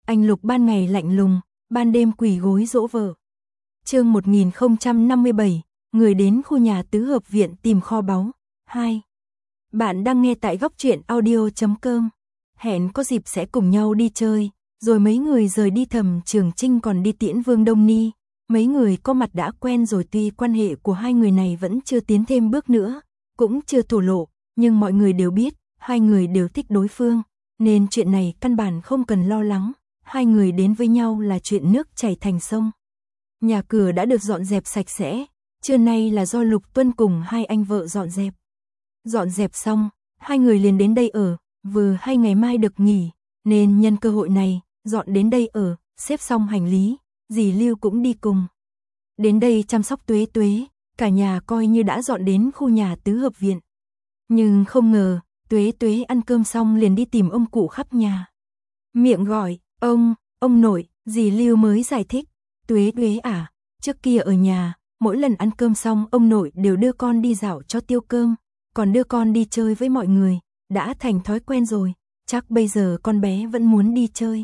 Anh Lục ban ngày lạnh lùng, ban đêm quỳ gối dỗ vợ. Chương 1057, người đến khu nhà tứ hợp viện tìm kho báu. 2. Bạn đang nghe tại góc truyện audio.com. Hẹn có dịp sẽ cùng nhau đi chơi, rồi mấy người rời đi. Thẩm Trường Trinh còn đi tiễn Vương Đông Ni. Mấy người có mặt đã quen rồi, tuy quan hệ của hai người này vẫn chưa tiến thêm bước nữa, cũng chưa thổ lộ, nhưng mọi người đều biết, hai người đều thích đối phương, nên chuyện này căn bản không cần lo lắng. Hai người đến với nhau là chuyện nước chảy thành sông. Nhà cửa đã được dọn dẹp sạch sẽ, trưa nay là do Lục Tuân cùng hai anh vợ dọn dẹp. Dọn dẹp xong, hai người liền đến đây ở, vừa hay ngày mai được nghỉ, nên nhân cơ hội này, dọn đến đây ở, xếp xong hành lý, dì Lưu cũng đi cùng. Đến đây chăm sóc Tuế Tuế, cả nhà coi như đã dọn đến khu nhà tứ hợp viện. Nhưng không ngờ, Tuế Tuế ăn cơm xong liền đi tìm ông cụ khắp nhà. Miệng gọi, ông nội, dì Lưu mới giải thích, Tuế Tuế à, trước kia ở nhà, mỗi lần ăn cơm xong ông nội đều đưa con đi dạo cho tiêu cơm, còn đưa con đi chơi với mọi người, đã thành thói quen rồi, chắc bây giờ con bé vẫn muốn đi chơi.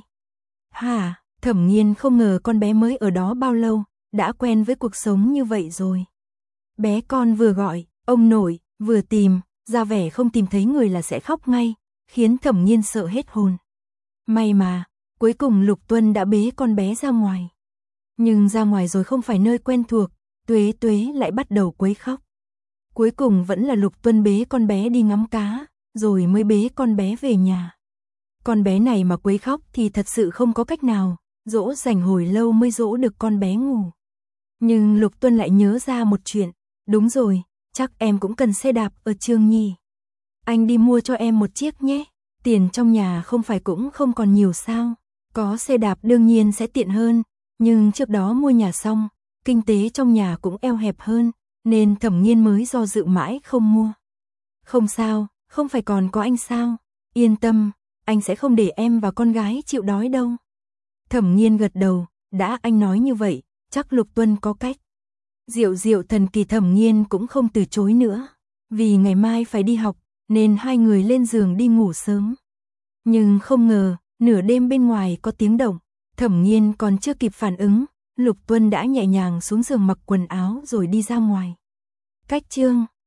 Hả, Thẩm Nghiên không ngờ con bé mới ở đó bao lâu, đã quen với cuộc sống như vậy rồi. Bé con vừa gọi, ông nội, vừa tìm, ra vẻ không tìm thấy người là sẽ khóc ngay, khiến Thẩm Nghiên sợ hết hồn. May mà, cuối cùng Lục Tuân đã bế con bé ra ngoài. Nhưng ra ngoài rồi không phải nơi quen thuộc, Tuế Tuế lại bắt đầu quấy khóc. Cuối cùng vẫn là Lục Tuân bế con bé đi ngắm cá, rồi mới bế con bé về nhà. Con bé này mà quấy khóc thì thật sự không có cách nào, dỗ dành hồi lâu mới dỗ được con bé ngủ. Nhưng Lục Tuân lại nhớ ra một chuyện, đúng rồi, chắc em cũng cần xe đạp ở trường nhỉ. Anh đi mua cho em một chiếc nhé, tiền trong nhà không phải cũng không còn nhiều sao, có xe đạp đương nhiên sẽ tiện hơn, nhưng trước đó mua nhà xong, kinh tế trong nhà cũng eo hẹp hơn, nên Thẩm Nghiên mới do dự mãi không mua. Không sao, không phải còn có anh sao, yên tâm, anh sẽ không để em và con gái chịu đói đâu. Thẩm Nghiên gật đầu, đã anh nói như vậy, chắc Lục Tuân có cách. Diệu diệu thần kỳ, Thẩm Nghiên cũng không từ chối nữa, vì ngày mai phải đi học, nên hai người lên giường đi ngủ sớm. Nhưng không ngờ, nửa đêm bên ngoài có tiếng động, Thẩm Nghiên còn chưa kịp phản ứng, Lục Tuân đã nhẹ nhàng xuống giường mặc quần áo rồi đi ra ngoài. Cách chương